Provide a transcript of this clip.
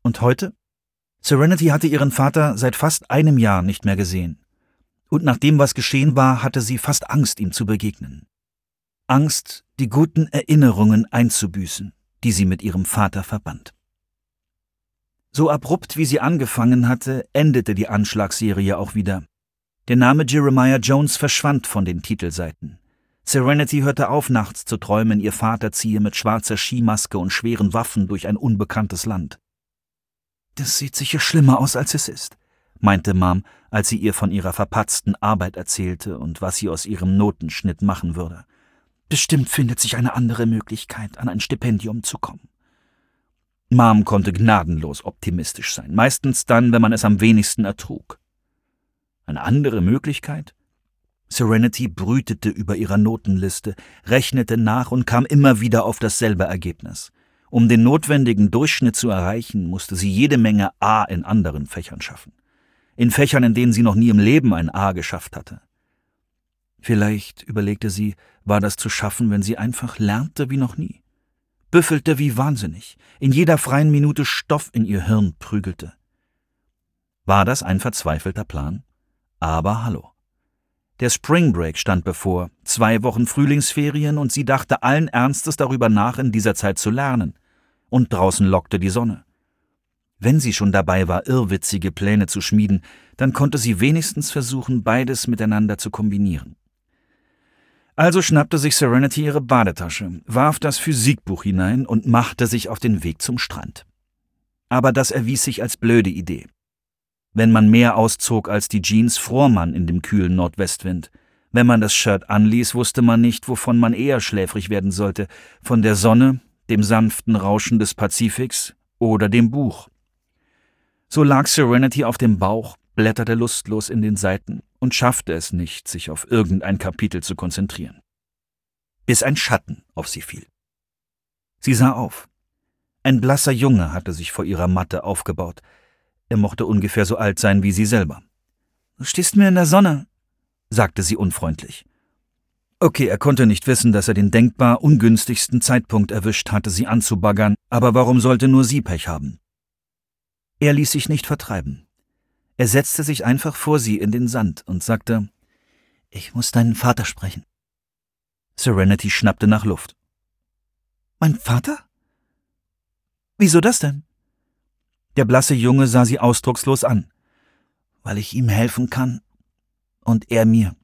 Und heute? Serenity hatte ihren Vater seit fast einem Jahr nicht mehr gesehen. Und nach dem, was geschehen war, hatte sie fast Angst, ihm zu begegnen. Angst, die guten Erinnerungen einzubüßen, die sie mit ihrem Vater verband. So abrupt, wie sie angefangen hatte, endete die Anschlagsserie auch wieder. Der Name Jeremiah Jones verschwand von den Titelseiten. Serenity hörte auf, nachts zu träumen, ihr Vater ziehe mit schwarzer Skimaske und schweren Waffen durch ein unbekanntes Land. »Das sieht sicher schlimmer aus, als es ist«, meinte Mom, als sie ihr von ihrer verpatzten Arbeit erzählte und was sie aus ihrem Notenschnitt machen würde. »Bestimmt findet sich eine andere Möglichkeit, an ein Stipendium zu kommen.« Mom konnte gnadenlos optimistisch sein, meistens dann, wenn man es am wenigsten ertrug. Eine andere Möglichkeit? Serenity brütete über ihrer Notenliste, rechnete nach und kam immer wieder auf dasselbe Ergebnis. Um den notwendigen Durchschnitt zu erreichen, musste sie jede Menge A in anderen Fächern schaffen. In Fächern, in denen sie noch nie im Leben ein A geschafft hatte. Vielleicht, überlegte sie, war das zu schaffen, wenn sie einfach lernte wie noch nie. Büffelte wie wahnsinnig, in jeder freien Minute Stoff in ihr Hirn prügelte. War das ein verzweifelter Plan? Aber hallo. Der Spring Break stand bevor, 2 Wochen Frühlingsferien, und sie dachte allen Ernstes darüber nach, in dieser Zeit zu lernen. Und draußen lockte die Sonne. Wenn sie schon dabei war, irrwitzige Pläne zu schmieden, dann konnte sie wenigstens versuchen, beides miteinander zu kombinieren. Also schnappte sich Serenity ihre Badetasche, warf das Physikbuch hinein und machte sich auf den Weg zum Strand. Aber das erwies sich als blöde Idee. Wenn man mehr auszog als die Jeans, fror man in dem kühlen Nordwestwind. Wenn man das Shirt anließ, wusste man nicht, wovon man eher schläfrig werden sollte, von der Sonne, dem sanften Rauschen des Pazifiks oder dem Buch. So lag Serenity auf dem Bauch, blätterte lustlos in den Seiten und schaffte es nicht, sich auf irgendein Kapitel zu konzentrieren. Bis ein Schatten auf sie fiel. Sie sah auf. Ein blasser Junge hatte sich vor ihrer Matte aufgebaut. Er mochte ungefähr so alt sein wie sie selber. »Du stehst mir in der Sonne«, sagte sie unfreundlich. Okay, er konnte nicht wissen, dass er den denkbar ungünstigsten Zeitpunkt erwischt hatte, sie anzubaggern, aber warum sollte nur sie Pech haben? Er ließ sich nicht vertreiben. Er setzte sich einfach vor sie in den Sand und sagte, »Ich muss deinen Vater sprechen.« Serenity schnappte nach Luft. »Mein Vater? Wieso das denn?« Der blasse Junge sah sie ausdruckslos an. »Weil ich ihm helfen kann und er mir.«